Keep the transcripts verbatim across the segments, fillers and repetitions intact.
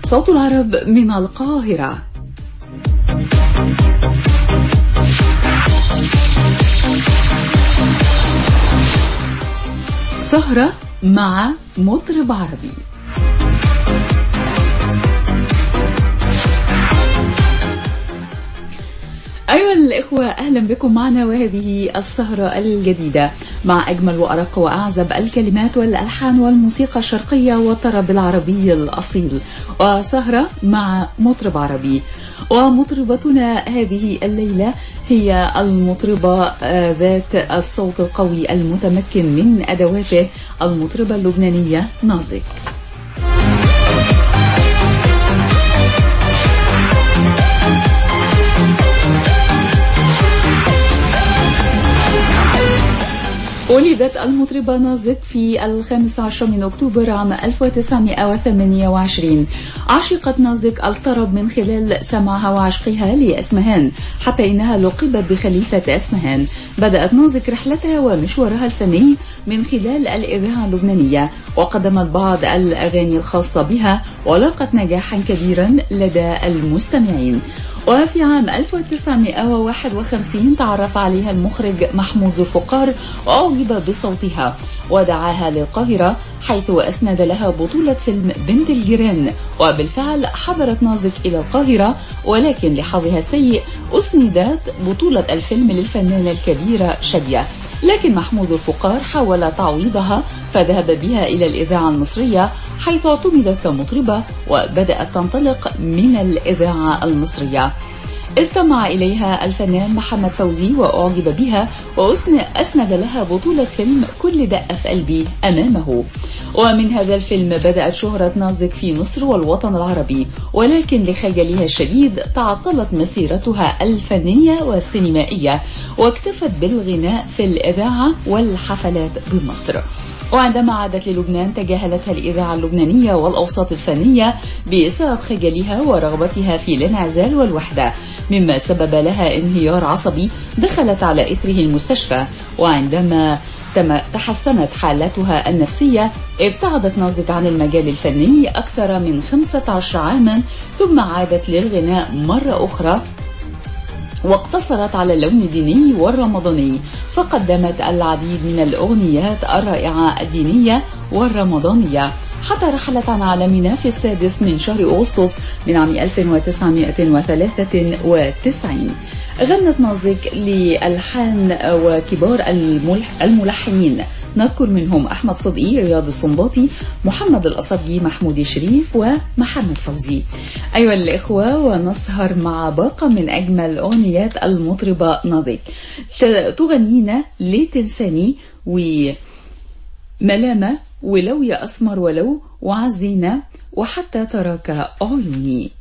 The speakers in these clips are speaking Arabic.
صوت العرب من القاهرة. سهرة مع مطرب عربي. أيها الإخوة، أهلا بكم معنا وهذه السهرة الجديدة مع أجمل وأرق وأعزب الكلمات والألحان والموسيقى الشرقية والطرب العربي الأصيل، وسهرة مع مطرب عربي. ومطربتنا هذه الليلة هي المطربة ذات الصوت القوي المتمكن من أدواته، المطربة اللبنانية نازك. ولدت المطربة نازك في الخامس عشر من أكتوبر عام ألف وتسعمائة وثمانية وعشرين. عشقت نازك الطرب من خلال سماعها وعشقها لأسمهان، حتى إنها لقبت بخليفة أسمهان. بدأت نازك رحلتها ومشوارها الفني من خلال الإذاعة اللبنانية، وقدمت بعض الأغاني الخاصة بها ولاقت نجاحا كبيرا لدى المستمعين. وفي عام ألف وتسعمائة وواحد وخمسين تعرف عليها المخرج محمود ذوالفقار وأعجب بصوتها ودعاها للقاهرة، حيث أسند لها بطولة فيلم بنت الجيران. وبالفعل حضرت نازك إلى القاهرة، ولكن لحظها السيء أسندت بطولة الفيلم للفنانة الكبيرة شادية، لكن محمود ذوالفقار حاول تعويضها فذهب بها إلى الإذاعة المصرية، حيث اعتمدت كمطربة وبدأت تنطلق من الإذاعة المصرية. استمع إليها الفنان محمد فوزي وأعجب بها وأسند لها بطولة فيلم كل دقة في قلبي أمامه. ومن هذا الفيلم بدأت شهرة نازك في مصر والوطن العربي، ولكن لخجلها الشديد تعطلت مسيرتها الفنية والسينمائية واكتفت بالغناء في الإذاعة والحفلات بمصر. وعندما عادت للبنان تجاهلتها الإذاعة اللبنانية والأوساط الفنية بسبب خجلها ورغبتها في الانعزال والوحدة، مما سبب لها انهيار عصبي دخلت على إثره المستشفى. وعندما تحسنت حالتها النفسية ابتعدت نازك عن المجال الفني أكثر من خمسة عشر عاما، ثم عادت للغناء مرة أخرى واقتصرت على اللون الديني والرمضاني، فقدمت العديد من الأغنيات الرائعة الدينية والرمضانية، حتى رحلت عن عالمنا في السادس من شهر أغسطس من عام ألف وتسعمائة وثلاثة وتسعين. غنت نازك لألحان وكبار الملحنين، نذكر منهم أحمد صدقي، رياض السنباطي، محمد الأصبجي، محمود الشريف ومحمد فوزي. أيها الإخوة، ونسهر مع باقة من أجمل أغنيات المطربة نازك. تغنينا ليه تنساني وملامة ولو يا أسمر ولو وعزينا وحتى تراك عيوني.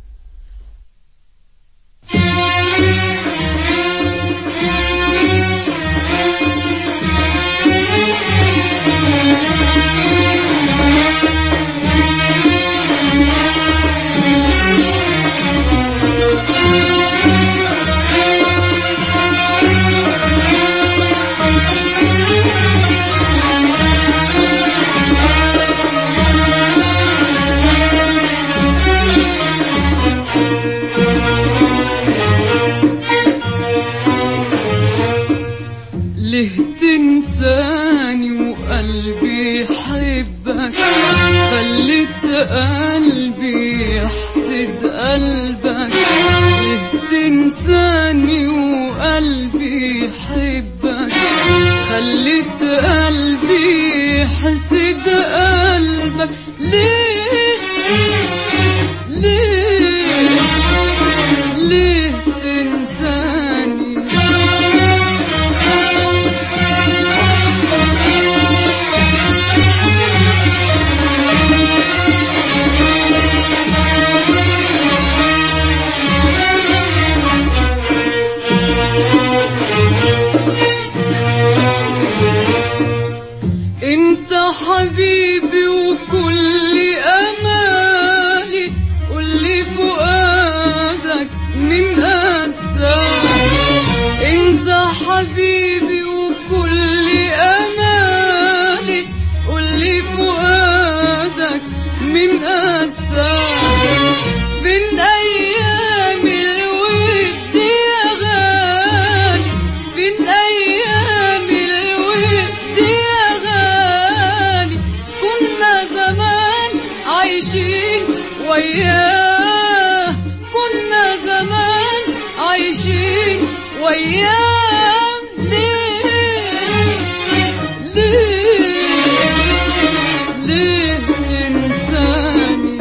ليه تنساني وقلبي يحبك، خليت قلبي يحسد قلبك. ليه تنساني وقلبي يحبك، خليت قلبي يحسد قلبك. ليه ليه ليه تنساني؟ انت حبيبي وكل امالي، قولي فؤادك من أساك. انت حبيبي وكل امالي، قولي فؤادك من أساك. بين أيام الود يا غالي، بين أيام الود يا غالي، كنا زمان عايشين وياه، كنا زمان عايشين وياه. ليه ليه ليه إنساني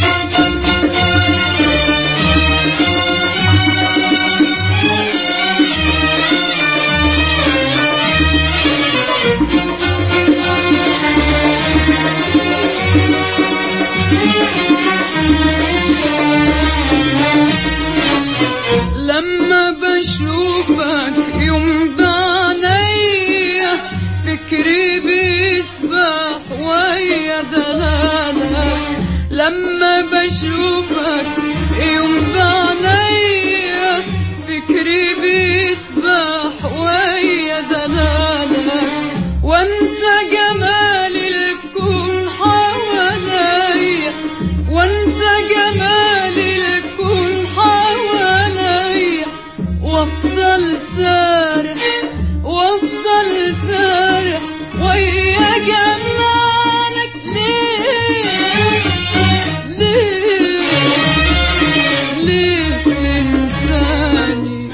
لما بشوفك يوم بعينيا فكري بيسبح ويا دلالك، لما بشوفك يوم بعينيا فكري بيسبح ويا دلالك، وانسى جمال الكون حواليا، وانسى جمال الكون حواليا، وافضل سارح وافضل سارح ويا جمالك. ليه ليه ليه إنساني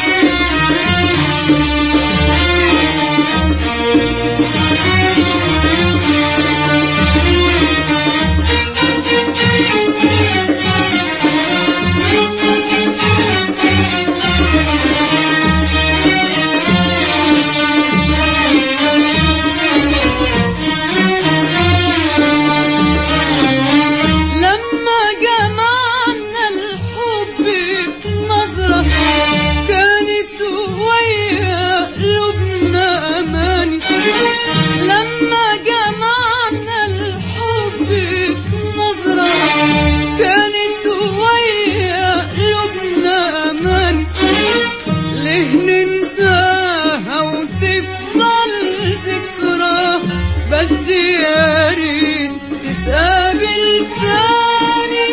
بس يا ريت تتقابل تاني.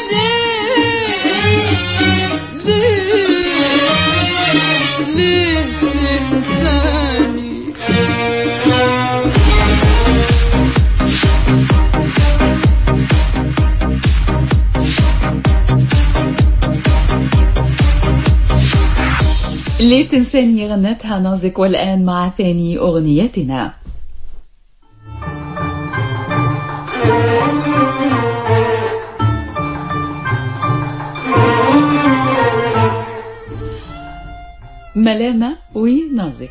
ليه ليه ليه تنساني ليه تنساني غنتها نازك. والآن مع ثاني أغنيتنا. ملامة ونازك.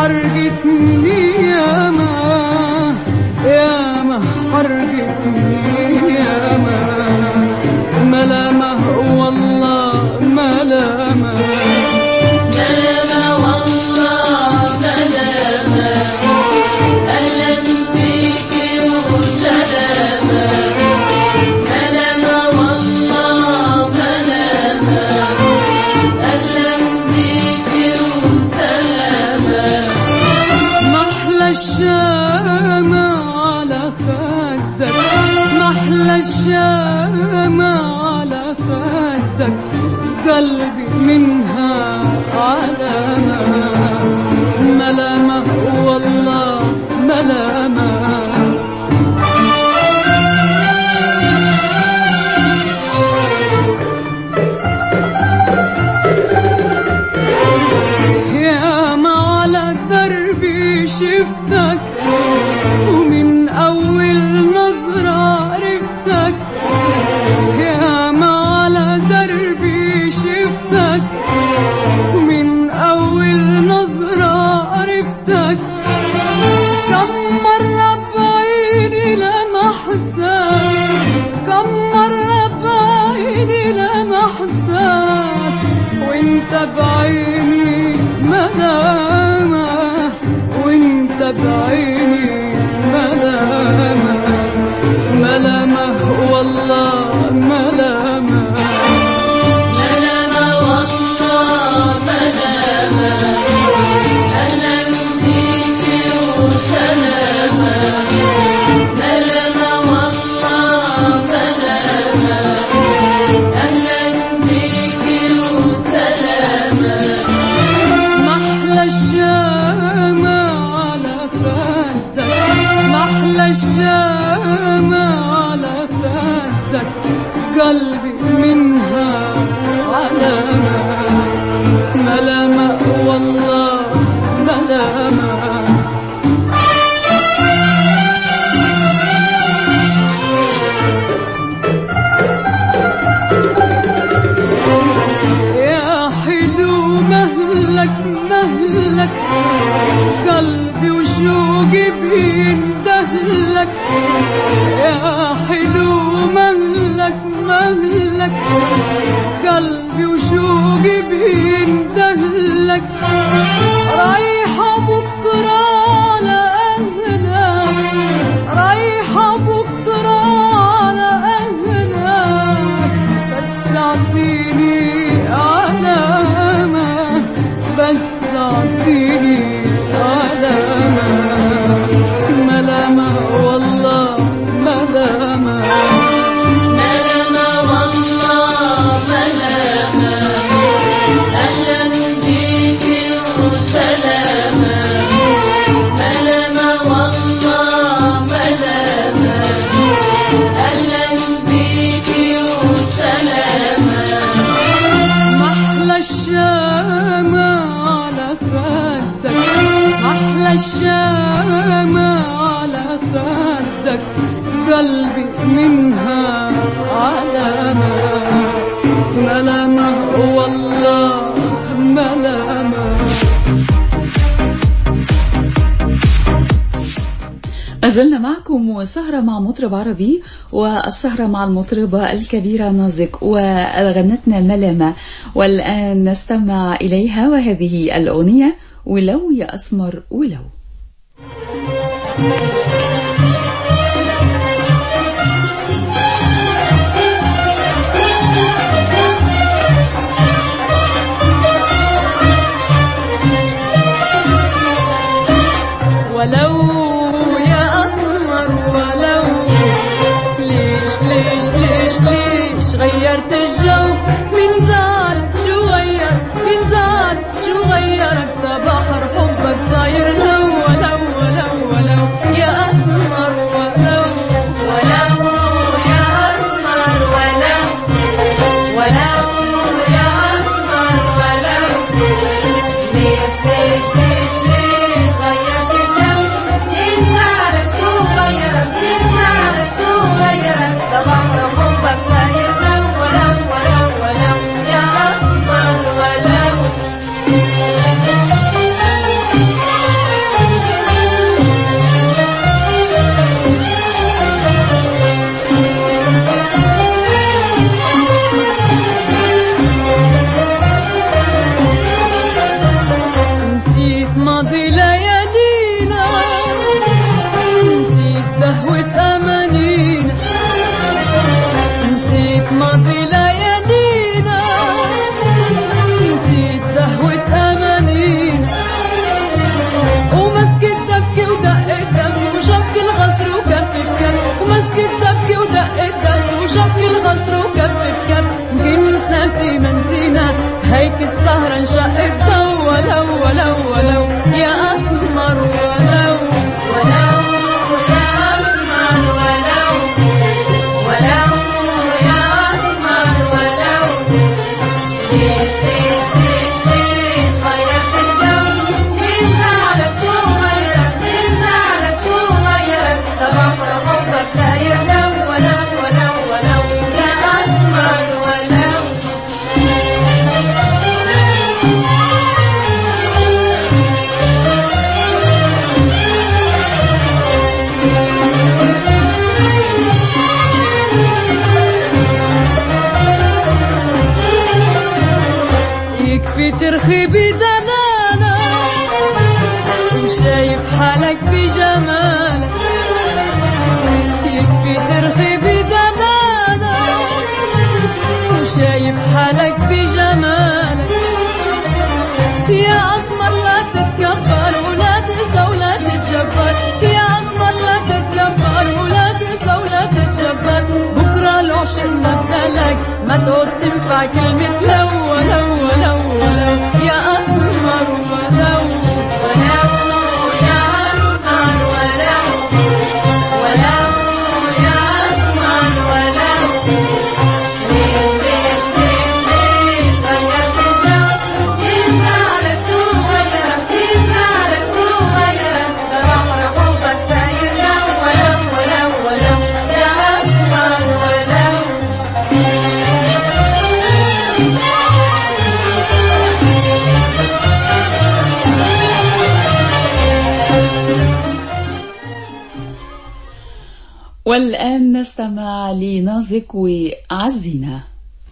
حرقتني ياما ياما حرقتني الشامة على خدك، محلى الشامة على خدك، قلبي منها علامة ملامة والله ملامة. شفتك ومن أول نظرة عرفتك، يا ما على دربي شفتك ومن أول نظرة عرفتك، كم مرة بعيني لمحتك، كم مرة بعيني لمحتك، وانت بعيني ملامة، وانت بعيني ملامة ملامة والله ملامة ملامة والله ملامة. أهلا بيك وسلامة ملامة والله ملامة. أهلا بيك وسلامة. محلى الشامة على خدك، محلى الشامة على خدك، قلبي منها علامة ملامة والله ملامة. يا حلو مهلك مهلك، قلبي وشوقي بيندهلك، يا حلو مهلك مهلك، قلبي وشوقي بيندهلك، رايحة بكرة على أهلك، رايحة بكرة على أهلك، بس أعطيني علامة، بس أعطيني علامة ملامة والله ملامة ملامة والله ملامة. أهلا بيك وسلامة ملامة والله ملامة. أهلا بيك وسلامة. محلى الشامة على خدك، محلى الشامة على خدك، قلبي منها علامة ملامة والله ملامة. أزلنا معكم وسهرة مع مطرب عربي، والسهرة مع المطربة الكبيرة نازك وغنتنا ملامة، والآن نستمع إليها وهذه الأغنية ولو يا أسمر ولو. ولو يا أسمر ولو، ليش ليش ليش ليش غيرت الجو من زال شو غير، من زال شو غيرك، ده بحر حبك صاير لو ولو ولو ولو يا أسمر ولو، ولو يا أسمر ولو، ولو يا أسمر ولو، ليش ليش ليش ليش غيرت الجو بكي تبكي ودقت دق وشبكي الغصر وكف بكف يمكن ناسي منسينا هيك السهرة انشقت ضو ولو ولو ولو يا أسمر ولو ولو يا أسمر ولو ولو يا أسمر ولو ليش ليش ليش ليش غيرت الجو مين زعلك شو غيرك مين زعلك شو غيرك طبعا حبك ساير دو ولو ولو ولو يا أسمر ولو يكفي ترخي بدلالة وشايف حالك بجمالك يكفي ترخي بدلالة وشايف حالك بجمالك يا أسمر لا تتكبر ولا تقسى ولا تتجبر يا أسمر لا تتكبر ولا تقسى ولا تتجبر بكرة لو عشقنا بدلك ما تعود تنفع كلمة لو ولو ولو ولو يا أسمر ولو ولو يا أسمر ولو ولو يا أسمر ولو ليش ليش ليش ليش غيرت الجو مين زعلك شو غيرك مين زعلك شو غيرك تبحر حبك ساير دو ولو ولو ولو يا أسمر ولو والآن نستمع لنازك وعزينا.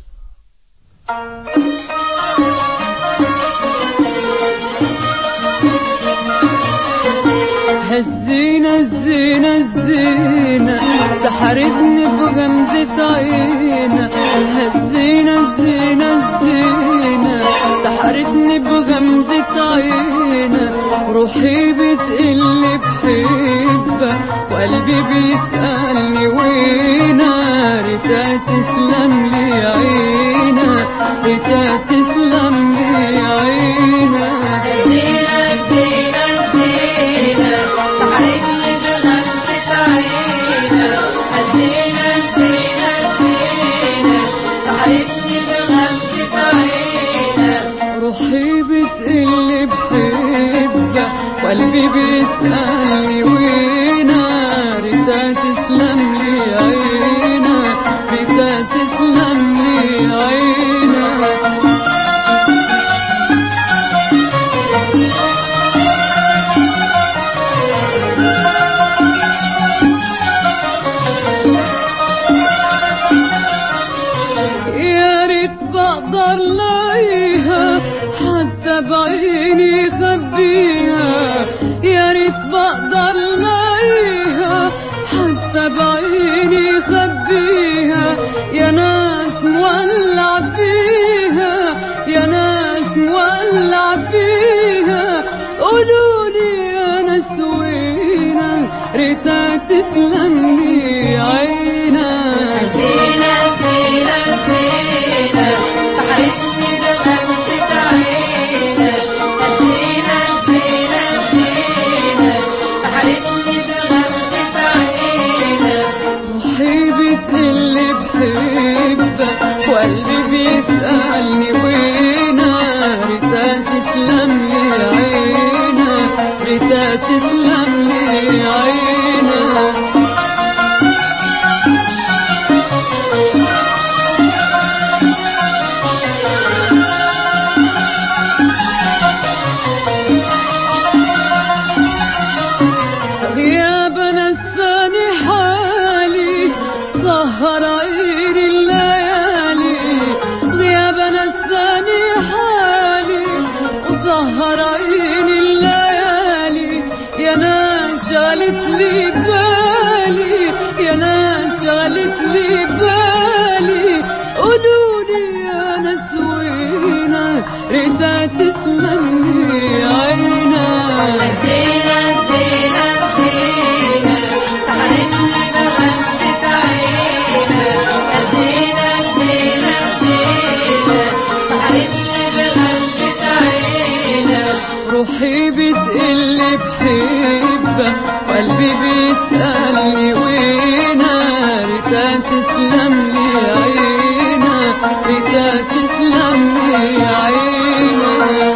هالزينة الزينة الزينة سحرتني بغمزة عينة هالزينة الزينة الزينة سحرتني بغمزة عينة روحي بتقلي بحبها وقلبي بيسألني وينا ريتها تسلم لي عينا ريتها تسلم لي عينا الزينة الزينة الزينة سحرتني بغمزة عينة الزينة الزينة الزينة سحرتني بغمزة عينة روحي بتقلي بحبها وقلبي بيسألني وينا ريتها تسلم لي عينا ريتها تسلم لي عينا يا ريت بقدر لاقيها حتى بعيني خبيها يا ريت بقدر لاقيها حتى بعيني خبيها يا ناس مولع فيها يا ناس مولع فيها قولولي يا ناس وينا ريتها تسلم لي عينا الزينة الزينة الزينة سحرتني بغمزة عينة الزينة الزينة الزينة سحرتني بغمزة عينة روحي بتقلي بحبها وقلبي بيسألني وينا ريتها تسلم لي عينا ريتها تسلم لي عينا غيابها نساني حالي سهر عيني الليالي غيابها نساني حالي وسهر عيني الليالي يا ناس شغلت لي بالي يا ناس شغلت لي بالي قولولي يا ناس وينا ريتها تسلم لي عينا الزينة الزينة الزينة سحرتني بغمزة تسلم لي عينا ريتا تسلم لي عينا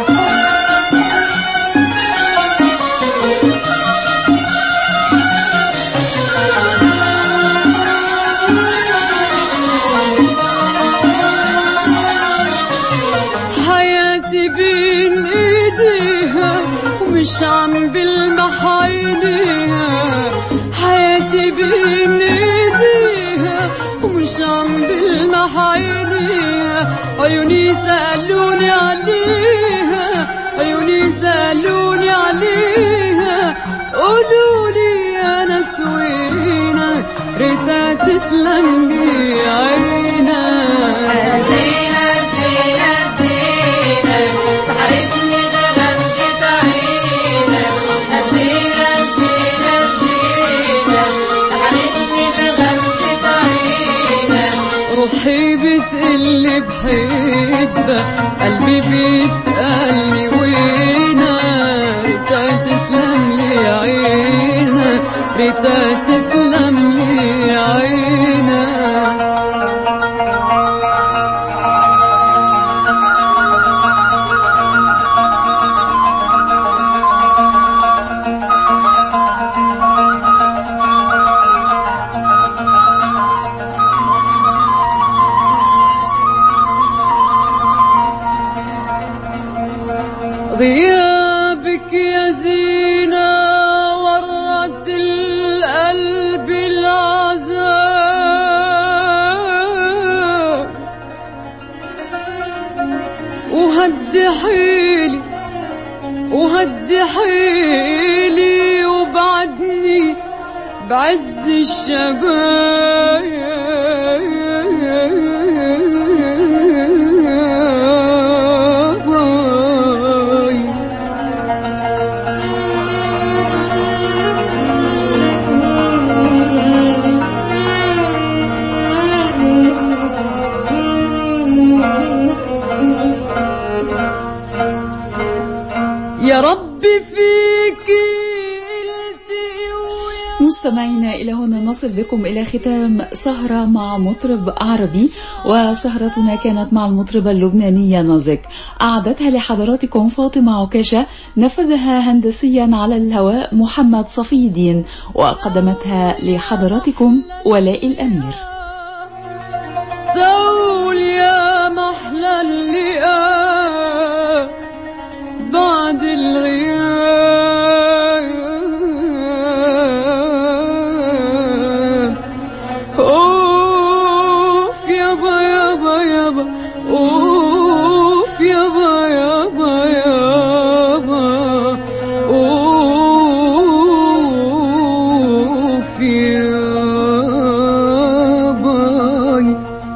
حياتي بين ايديها ومش عم بلمح عينيها حياتي بين ايديها ومش عم بلمح عينيها عيوني سألوني عليها عيوني سألوني عليها قولولي يا ناس وينا ريتا تسلم لي عينا زينة زينة زينة سحرتني بغمزة عينك زينة زينة زينة سحرتني بغمزة عينك روحي بتقلي بحبها قلبي بيسألني وينا ريتا تسلم لي عينا ريتا تسلم لي عينا غيابك يا زينة ورت القلب العذاب وهدي حيلي وهدي حيلي وبعدني بعز الشباب يا ربي فيكي مستمعينا إلى هنا نصل بكم إلى ختام سهرة مع مطرب عربي، وسهرتنا كانت مع المطربة اللبنانية نازك. أعدتها لحضراتكم فاطمة عكاشة، نفذها هندسيا على الهواء محمد صفي الدين، وقدمتها لحضراتكم ولاء الأمير. زول يا محلى اللقاء بعد الغياب، اوف يابا يابا يابا، اوف يابا يابا يابا، اوف يابا.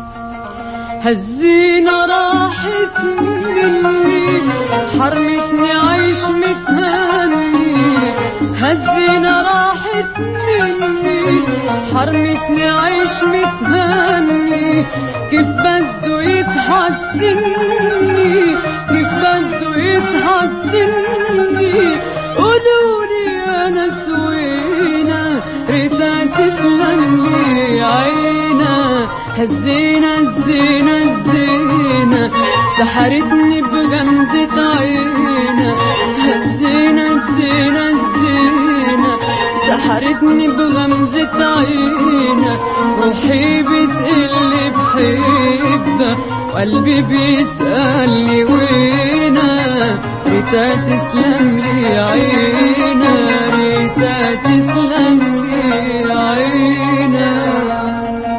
هالزينة راحت مني، حرمتني عيش متهني. هالزينة راحت مني، حرمتني عيش متهني. كيف بده يضحك سني، كيف بده يضحك سني. قولولي يا ناس وينا ريتا تسلم لي عينا. هالزينة الزينة الزينة سحرتني بغمزة عينا. هالزينة الزينة الزينة سحرتني بغمزة عينا. روحي بتقلي بحبها وقلبي بيسألني وينا ريتا تسلم لي عينا. ريتا تسلم